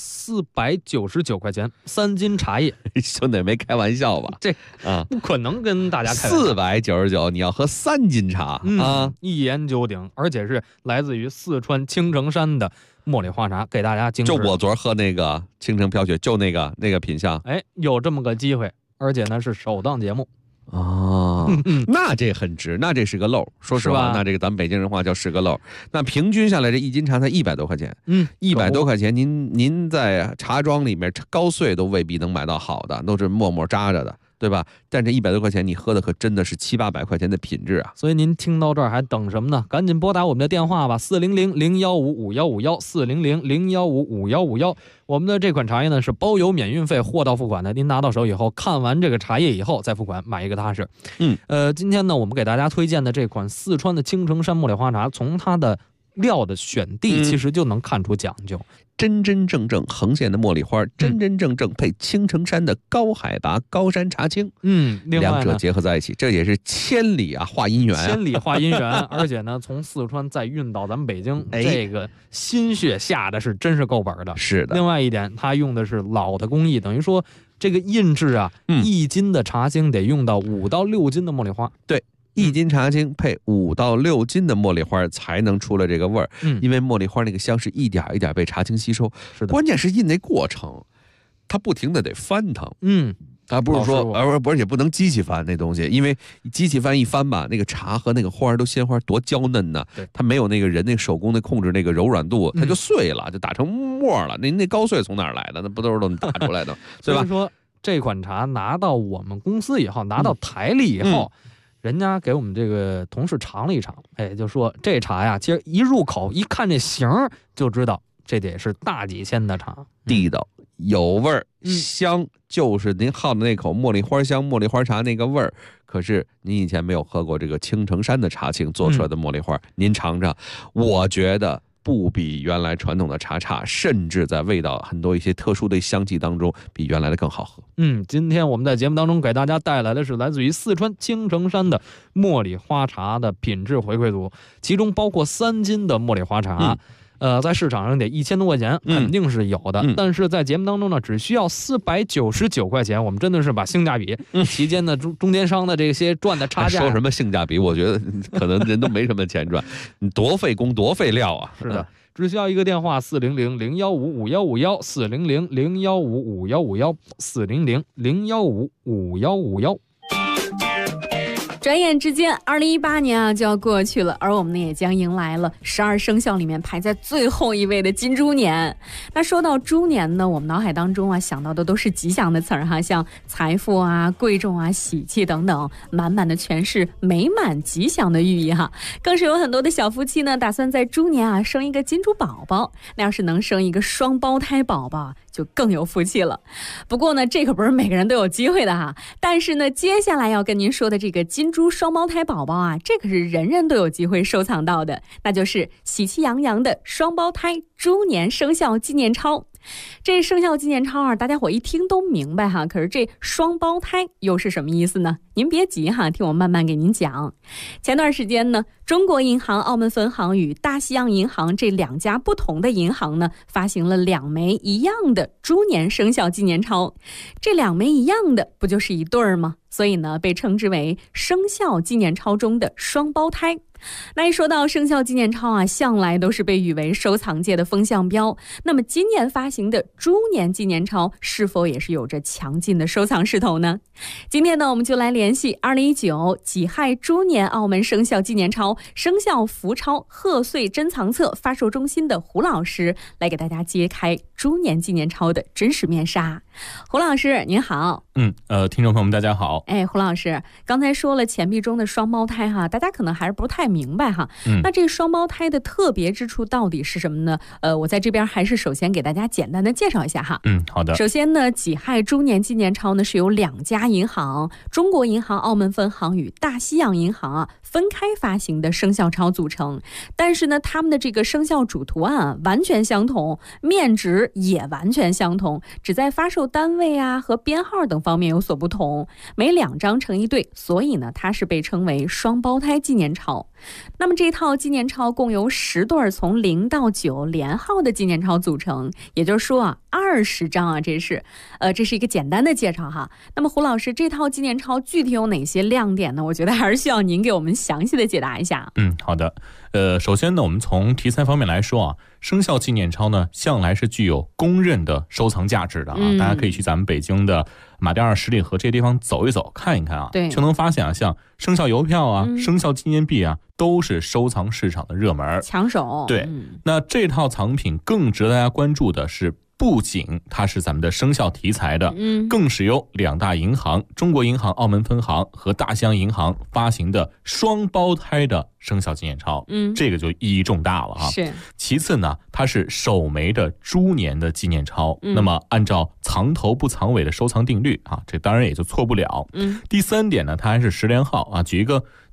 ，499块钱，3斤茶叶， 兄弟没开玩笑吧？ 这不可能跟大家开玩笑。 499，你要喝3斤茶一言九鼎，而且是来自于四川青城山的茉莉花茶，给大家精致。 就我昨儿喝那个青城飘雪，就那个品相， 有这么个机会，而且呢是首档节目。 那这很值，那这是个漏。说实话，那这个咱们北京人话叫是个漏。那平均下来，这1斤茶才100多块钱，100多块钱，您在茶庄里面高碎都未必能买到好的，都是沫沫扎着的，对吧？但这100多块钱，你喝的可真的是700-800块钱的品质啊！ 所以您听到这儿还等什么呢？赶紧拨打我们的电话吧，400-015-5151，400-015-5151。我们的这款茶叶呢是包邮免运费，货到付款的。您拿到手以后，看完这个茶叶以后再付款，买一个踏实。今天呢我们给大家推荐的这款四川的青城山茉莉花茶，从它的料的选地其实就能看出讲究。 真真正正横线的茉莉花，真真正正配青城山的高海拔高山茶青，两者结合在一起，这也是千里啊画姻缘， 千里画姻缘。而且呢，从四川再运到咱们北京，这个心血下的是真是够本的。 是的。 另外一点，它用的是老的工艺，等于说这个印制啊，1斤的茶青得用到5到6斤的茉莉花。 对。1斤茶青配5到6斤的茉莉花才能出来这个味儿，因为茉莉花那个香是一点一点被茶青吸收，关键是印那过程，它不停的得翻腾，它不是说，而且不能机器翻那东西，因为机器翻一翻吧，那个茶和那个花都鲜花多娇嫩呢，它没有那个人那手工的控制那个柔软度，它就碎了，就打成沫了。那高碎从哪儿来的？那不都是打出来的，对吧？ 所以说这款茶拿到我们公司以后，拿到台里以后。人家给我们这个同事尝了一尝，就说这茶呀，其实一入口一看这形就知道，这得是大几千的茶， 地道有味儿，香，就是您好的那口茉莉花香、茉莉花茶那个味儿。可是您以前没有喝过这个青城山的茶青做出来的茉莉花，您尝尝，我觉得不比原来传统的茶差，甚至在味道很多一些特殊的香气当中，比原来的更好喝。 今天我们在节目当中给大家带来的是来自于四川青城山的茉莉花茶的品质回馈组，其中包括3斤的茉莉花茶。在市场上得1000多块钱，肯定是有的。但是在节目当中呢，只需要499块钱，我们真的是把性价比期间的中间商的这些赚的差价。 说什么性价比？我觉得可能人都没什么钱赚，你多费工多费料啊！ 是的，只需要一个电话400-015-5151，400-015-5151，400-015-5151。 转眼之间，2018年啊就要过去了，而我们呢也将迎来了12生肖里面排在最后一位的金猪年。那说到猪年呢，我们脑海当中啊想到的都是吉祥的词儿哈，像财富啊、贵重啊、喜气等等，满满的全是美满吉祥的寓意哈。更是有很多的小夫妻呢，打算在猪年啊生一个金猪宝宝。那要是能生一个双胞胎宝宝，就更有福气了。不过呢，这可不是每个人都有机会的哈。但是呢，接下来要跟您说的这个金猪双胞胎宝宝啊，这可是人人都有机会收藏到的，那就是喜气洋洋的双胞胎猪年生肖纪念钞。这生肖纪念钞啊，大家伙一听都明白哈，可是这双胞胎又是什么意思呢？您别急哈，听我慢慢给您讲。前段时间呢，中国银行澳门分行与大西洋银行这2家不同的银行呢，发行了2枚一样的猪年生肖纪念钞。这2枚一样的，不就是一对儿吗？所以呢，被称之为生肖纪念钞中的双胞胎。那一说到生肖纪念钞啊，向来都是被誉为收藏界的风向标。那么今年发行的猪年纪念钞是否也是有着强劲的收藏势头呢？今天呢，我们就来联系2019己亥猪年澳门生肖纪念钞生肖福钞贺岁珍藏册发售中心的胡老师，来给大家揭开猪年纪念钞的真实面纱。胡老师您好。 听众朋友们大家好。 胡老师刚才说了钱币中的双胞胎哈，大家可能还是不太明白哈。那这双胞胎的特别之处到底是什么呢？我在这边还是首先给大家简单的介绍一下哈。 好的。 首先呢，己亥猪年纪念钞呢是由2家银行，中国银行澳门分行与大西洋银行啊分开发行的生肖钞组成。但是呢，他们的这个生肖主图案啊完全相同，面值也完全相同，只在发售单位啊和编号等方面有所不同，每2张成一对，所以呢，它是被称为双胞胎纪念钞。那么这套纪念钞共由10对从0到9连号的纪念钞组成，也就是说啊，20张啊，这是一个简单的介绍哈。那么胡老师，这套纪念钞具体有哪些亮点呢？我觉得还是需要您给我们详细的解答一下。 好的。首先呢，我们从题材方面来说啊，生肖纪念钞呢，向来是具有公认的收藏价值的啊。大家可以去咱们北京的马甸二十里河这些地方走一走，看一看啊，就能发现啊，像生肖邮票啊、生肖纪念币啊，都是收藏市场的热门抢手。 对，那这套藏品更值得大家关注的是，不仅它是咱们的生肖题材的，更是由2大银行，中国银行澳门分行和大西洋银行发行的双胞胎的生肖纪念钞，这个就意义重大了啊。 是。 其次呢，它是首枚的猪年的纪念钞，那么按照藏头不藏尾的收藏定律啊，这当然也就错不了。第3点呢，它还是10连号啊。举一个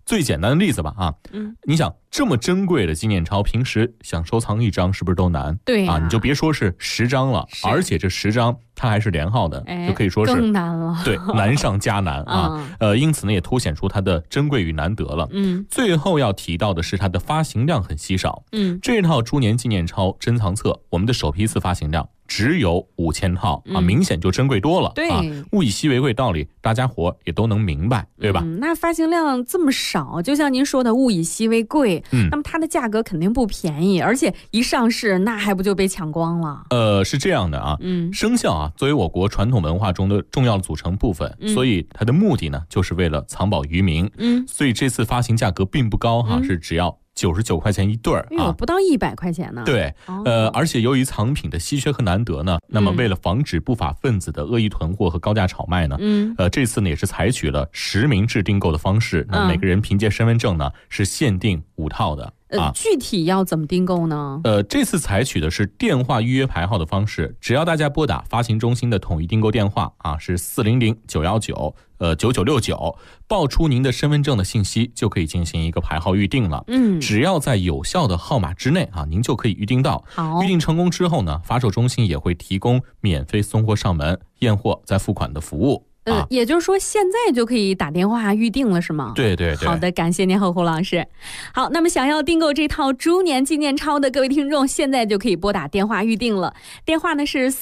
最简单的例子吧啊，你想这么珍贵的纪念钞，平时想收藏1张是不是都难？ 对啊，你就别说是10张了，而且这10张它还是连号的，就可以说是更难了。 对，难上加难啊。因此呢，也凸显出它的珍贵与难得了。最后要提到的是它的发行量很稀少。这套猪年纪念钞珍藏册，我们的首批次发行量只有5000套啊，明显就珍贵多了。 对， 物以稀为贵道理，大家伙也都能明白，对吧？ 那发行量这么少，就像您说的物以稀为贵，那么它的价格肯定不便宜，而且一上市那还不就被抢光了？ 是这样的啊，生肖啊作为我国传统文化中的重要组成部分，所以它的目的呢就是为了藏宝于民。所以这次发行价格并不高哈，是只要99块钱一对儿啊， 不到100块钱呢。 对，而且由于藏品的稀缺和难得呢，那么为了防止不法分子的恶意囤货和高价炒卖呢，这次呢也是采取了实名制订购的方式，那每个人凭借身份证呢是限定5套的。 具体要怎么订购呢？ 这次采取的是电话预约排号的方式，只要大家拨打发行中心的统一订购电话啊，是400-919-9969，报出您的身份证的信息，就可以进行一个排号预定了。只要在有效的号码之内啊，您就可以预定到。 好， 预定成功之后呢，发售中心也会提供免费送货上门、验货再付款的服务。 也就是说现在就可以打电话预定了是吗？ 对对对。 好的，感谢您胡老师。好，那么想要订购这套猪年纪念钞的各位听众，现在就可以拨打电话预定了。电话呢是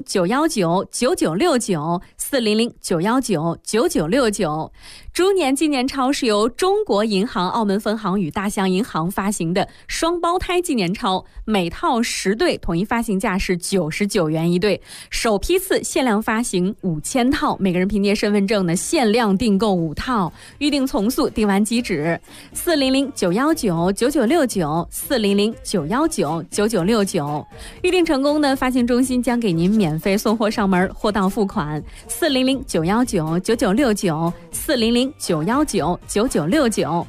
400-919-9969，400-919-9969。猪年纪念钞是由中国银行澳门分行与大象银行发行的双胞胎纪念钞，每套10对，统一发行价是99元一对。首批次限量发行5000套，每个人凭借身份证呢限量订购5套，预定从速，订完即止。400-919-9969，400-919-9969。预定成功呢，发行中心将给您免费送货上门，货到付款。400-919-9969，400-919-9969。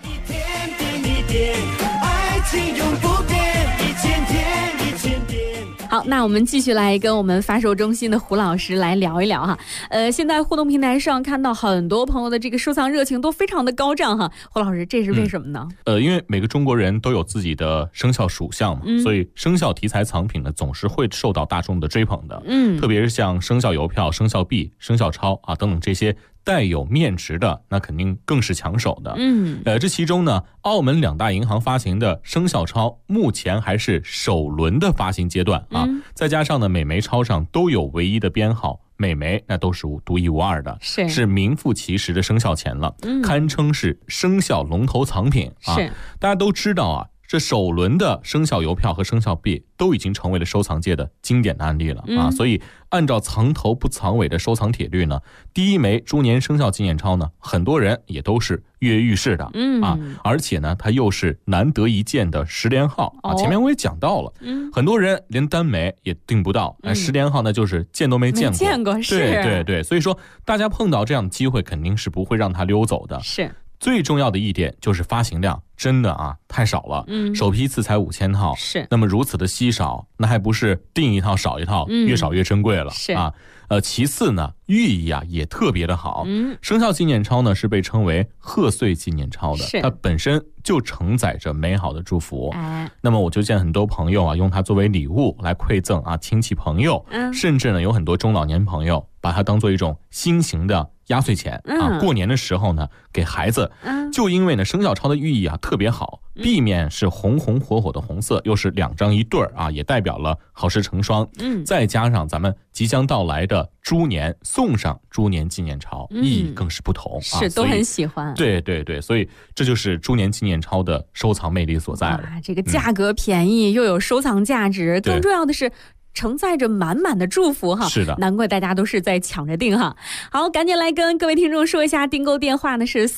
好，那我们继续来跟我们发售中心的胡老师来聊一聊哈。现在互动平台上看到很多朋友的这个收藏热情都非常的高涨哈。胡老师，这是为什么呢？ 因为每个中国人都有自己的生肖属相嘛，所以生肖题材藏品呢总是会受到大众的追捧的。特别是像生肖邮票、生肖币、生肖钞啊等等这些带有面值的，那肯定更是抢手的。这其中呢，澳门2大银行发行的生肖钞目前还是首轮的发行阶段啊，再加上呢每枚钞上都有唯一的编号，每枚那都是独一无二的，是名副其实的生肖钱了，堪称是生肖龙头藏品啊。大家都知道啊，这首轮的生肖邮票和生肖币都已经成为了收藏界的经典的案例了啊，所以按照藏头不藏尾的收藏铁律呢，第一枚猪年生肖纪念钞呢，很多人也都是跃跃欲试的啊，而且呢，它又是难得一见的10连号啊。前面我也讲到了，很多人连单枚也订不到，10连号呢就是见都没见过，对对对，所以说大家碰到这样的机会，肯定是不会让它溜走的。 是。 最重要的一点就是发行量真的啊太少了，首批次才5000套， 是。 那么如此的稀少，那还不是订一套少一套，越少越珍贵了啊。其次呢，寓意啊也特别的好。生肖纪念钞呢是被称为贺岁纪念钞的，它本身就承载着美好的祝福。那么我就见很多朋友啊用它作为礼物来馈赠啊亲戚朋友，甚至呢有很多中老年朋友把它当做一种新型的压岁钱啊，过年的时候呢给孩子，就因为呢生肖钞的寓意啊特别好，币面是红红火火的红色，又是2张一对儿啊，也代表了好事成双。再加上咱们即将到来的猪年，送上猪年纪念钞，意义更是不同啊， 是都很喜欢。 对对对，所以这就是猪年纪念钞的收藏魅力所在了。 这个价格便宜，又有收藏价值，更重要的是承载着满满的祝福哈， 是的， 难怪大家都是在抢着订哈。好，赶紧来跟各位听众说一下，订购电话呢是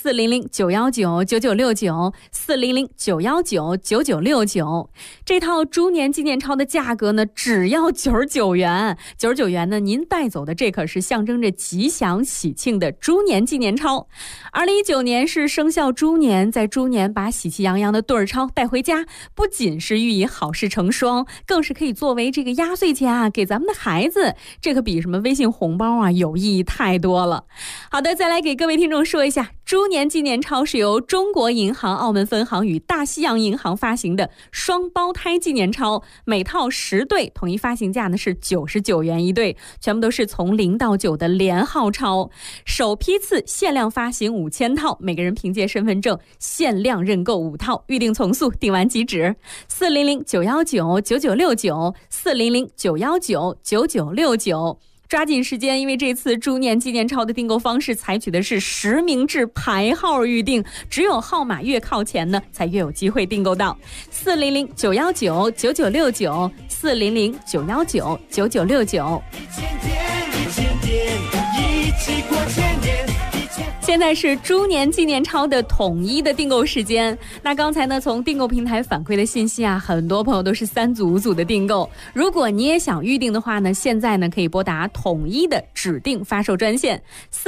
400-919-9969，400-919-9969。这套猪年纪念钞的价格呢只要99元，99元呢您带走的这可是象征着吉祥喜庆的猪年纪念钞。2019年是生肖猪年，在猪年把喜气洋洋的对儿钞带回家，不仅是寓意好事成双，更是可以作为这个压岁钱啊给咱们的孩子，这可比什么微信红包啊有意义太多了。好的，再来给各位听众说一下猪年纪念钞是由中国银行澳门分行与大西洋银行发行的双胞胎纪念钞，每套10对，统一发行价呢是99元一对，全部都是从0到9的连号钞。首批次限量发行5000套，每个人凭借身份证限量认购5套，预定从速，订完即止。400-919-9969，400-919-9969。抓紧时间，因为这次猪年纪念钞的订购方式采取的是实名制排号预订，只有号码越靠前呢，才越有机会订购到。400-919-9969，400-919-9969。现在是猪年纪念钞的统一的订购时间。那刚才呢，从订购平台反馈的信息啊，很多朋友都是3组5组的订购。如果你也想预定的话呢，现在呢可以拨打统一的指定发售专线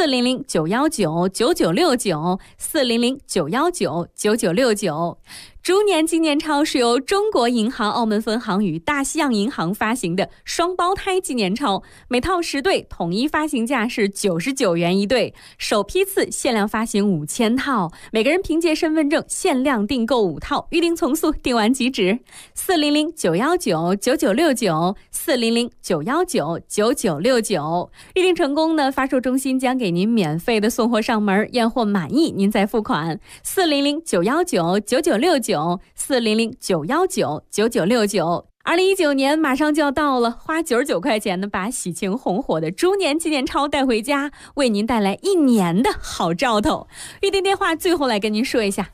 400-919-9969，400-919-9969。猪年纪念钞是由中国银行澳门分行与大西洋银行发行的双胞胎纪念钞，每套10对，统一发行价是99元一对，首批次限量发行5000套，每个人凭借身份证限量订购5套，预定从速，订完即止。400-919-9969，400-919-9969。预定成功呢，发售中心将给您免费的送货上门，验货满意您再付款。400-919-9969，400-919-9969。2019年马上就要到了，花99块钱呢，把喜庆红火的猪年纪念钞带回家，为您带来1年的好兆头。预订电话最后来跟您说一下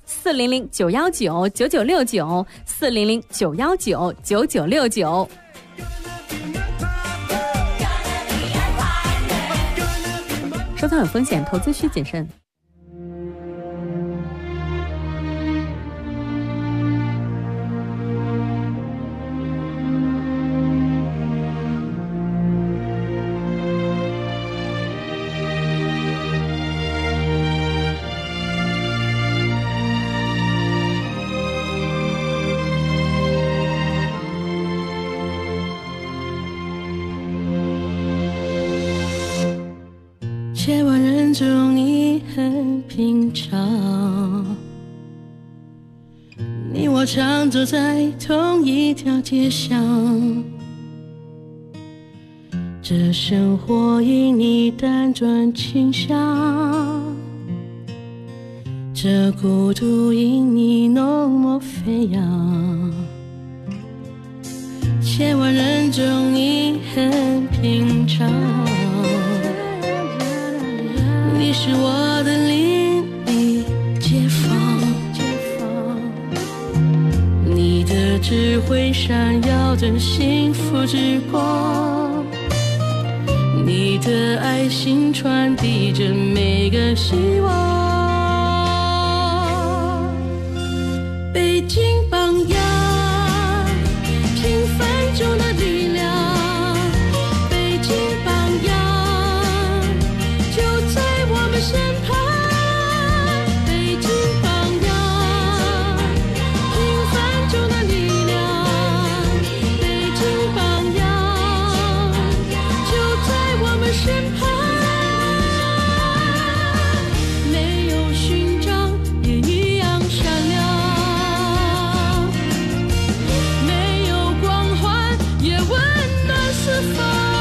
：400-919-9969，400-919-9969。收藏有风险，投资需谨慎。 千万人中你很平常，你我常走在同一条街上，这生活因你辗转倾向，这孤独因你浓墨飞扬。千万人中你很平常，你是我的邻里街坊，你的智慧闪耀着幸福之光，你的爱心传递着每个希望。北京榜样，平凡中的力量，北京榜样就在我们身旁。北京榜样，平凡中的力量，北京榜样就在我们身旁。没有勋章也一样闪亮，没有光环也温暖四方。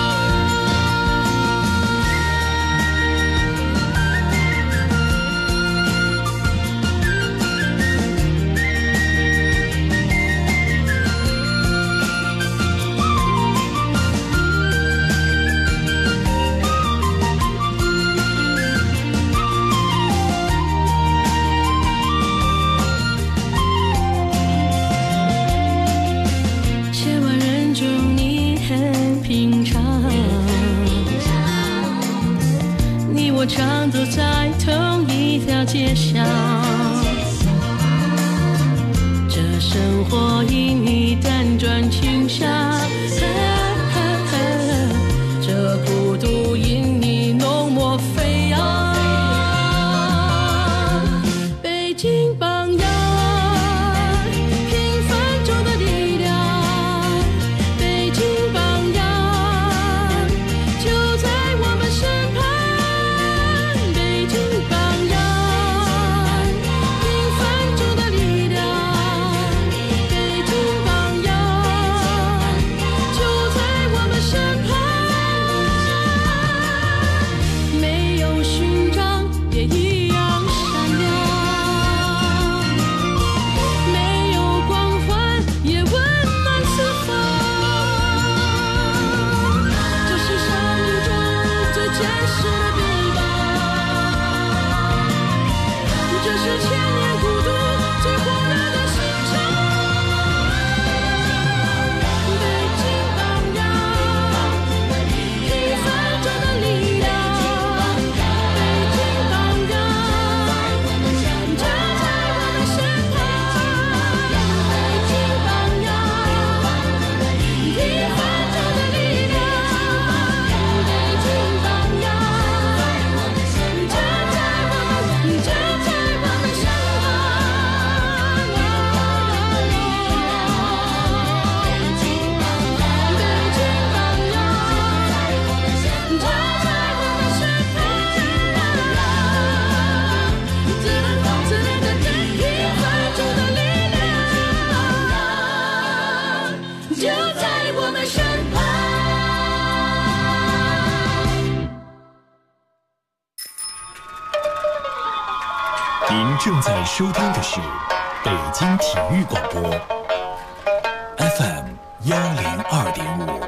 千万人中你很平常，你我常走在同一条街上，这生活因你辗转倾向，这孤独因你浓墨飞扬。北京榜样，平凡中的力量，北京榜样就在我们身旁。北京榜样， 正在收听的是北京体育广播 FM102.5。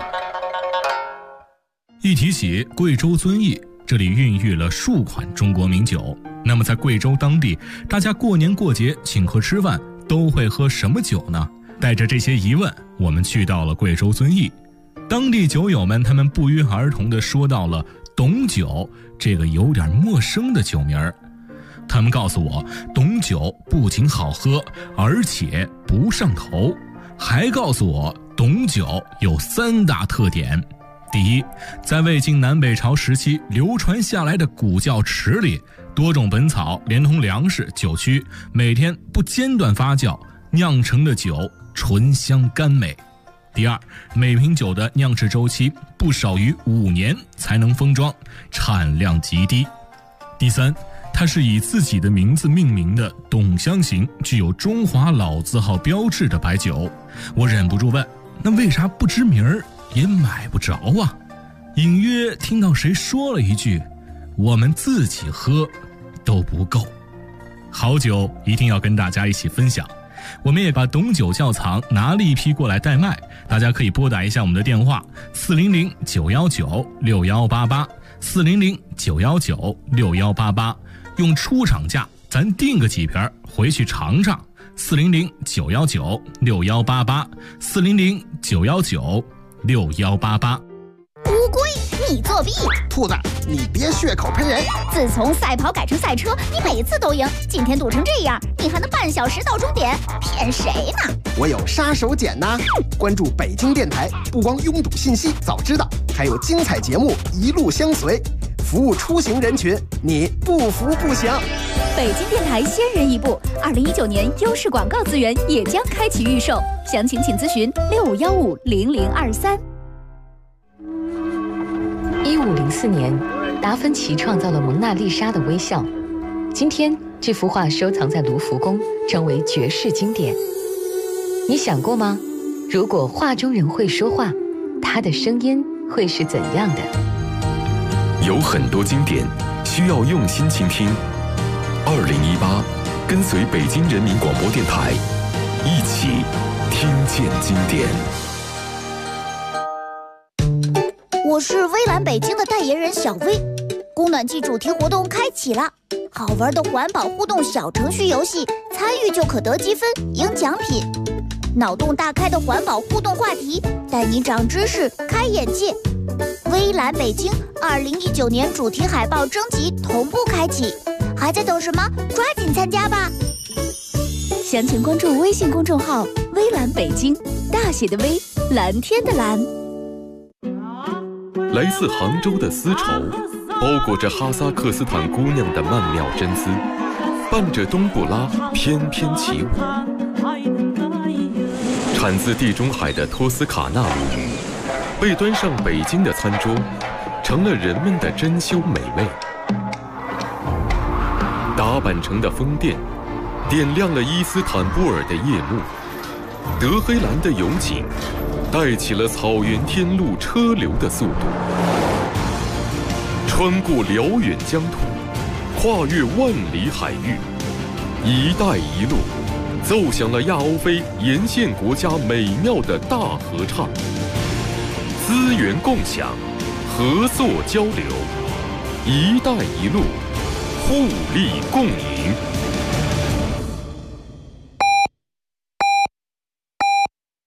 一提起贵州遵义，这里孕育了数款中国名酒。那么在贵州当地，大家过年过节请客吃饭都会喝什么酒呢？带着这些疑问，我们去到了贵州遵义。当地酒友们他们不约而同地说到了董酒这个有点陌生的酒名儿。他们告诉我，董酒不仅好喝，而且不上头，还告诉我董酒有3大特点。第一，在魏晋南北朝时期流传下来的古窖池里，多种本草连同粮食、酒曲，每天不间断发酵，酿成的酒醇香甘美。第二，每瓶酒的酿制周期不少于5年才能封装，产量极低。第三，它是以自己的名字命名的董香型，具有中华老字号标志的白酒。我忍不住问，那为啥不知名儿也买不着啊？隐约听到谁说了一句，我们自己喝都不够。好酒一定要跟大家一起分享，我们也把董酒窖藏拿了一批过来代卖，大家可以拨打一下我们的电话400-919-6188 400-919-6188，用出厂价咱订个几瓶回去尝尝。400-919-6188 400-919-6188。 乌龟，你作弊！ 兔子，你别血口喷人！ 自从赛跑改成赛车，你每次都赢，今天赌成这样，你还能半小时到终点？骗谁呢？ 我有杀手锏呐！关注北京电台，不光拥堵信息早知道，还有精彩节目一路相随，服务出行人群，你不服不行。 北京电台先人一步，2019年优势广告资源也将开启预售，详情请咨询65150023。 1504年，达芬奇创造了蒙娜丽莎的微笑。今天，这幅画收藏在卢浮宫，成为绝世经典。你想过吗？如果画中人会说话，他的声音会是怎样的？ 有很多经典需要用心倾听。2018，跟随北京人民广播电台，一起听见经典。 我是微蓝北京的代言人小薇，供暖季主题活动开启了，好玩的环保互动小程序游戏，参与就可得积分赢奖品。脑洞大开的环保互动话题，带你长知识开眼界。微蓝北京2019年主题海报征集同步开启，还在等什么？抓紧参加吧！详情关注微信公众号微蓝北京，大写的微，蓝天的蓝。 来自杭州的丝绸，包裹着哈萨克斯坦姑娘的曼妙真丝，伴着冬不拉翩翩起舞。产自地中海的托斯卡纳米，被端上北京的餐桌，成了人们的珍馐美味。打扮成的风电，点亮了伊斯坦布尔的夜幕。德黑兰的勇景，带起了草原天路车流的速度，穿过辽远疆土，跨越万里海域，一带一路奏响了亚欧非沿线国家美妙的大合唱。资源共享，合作交流，一带一路，互利共赢。